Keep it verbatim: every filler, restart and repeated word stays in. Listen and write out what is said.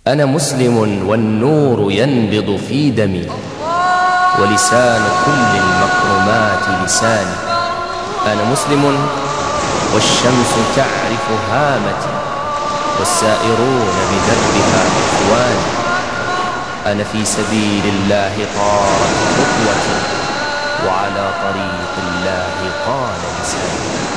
أنا مسلم والنور ينبض في دمي، ولسان كل المكرمات لساني. أنا مسلم والشمس تعرف هامتي، والسائرون بدربها إخواني. أنا في سبيل الله طارت خطوتي، وعلى طريق الله قال لساني.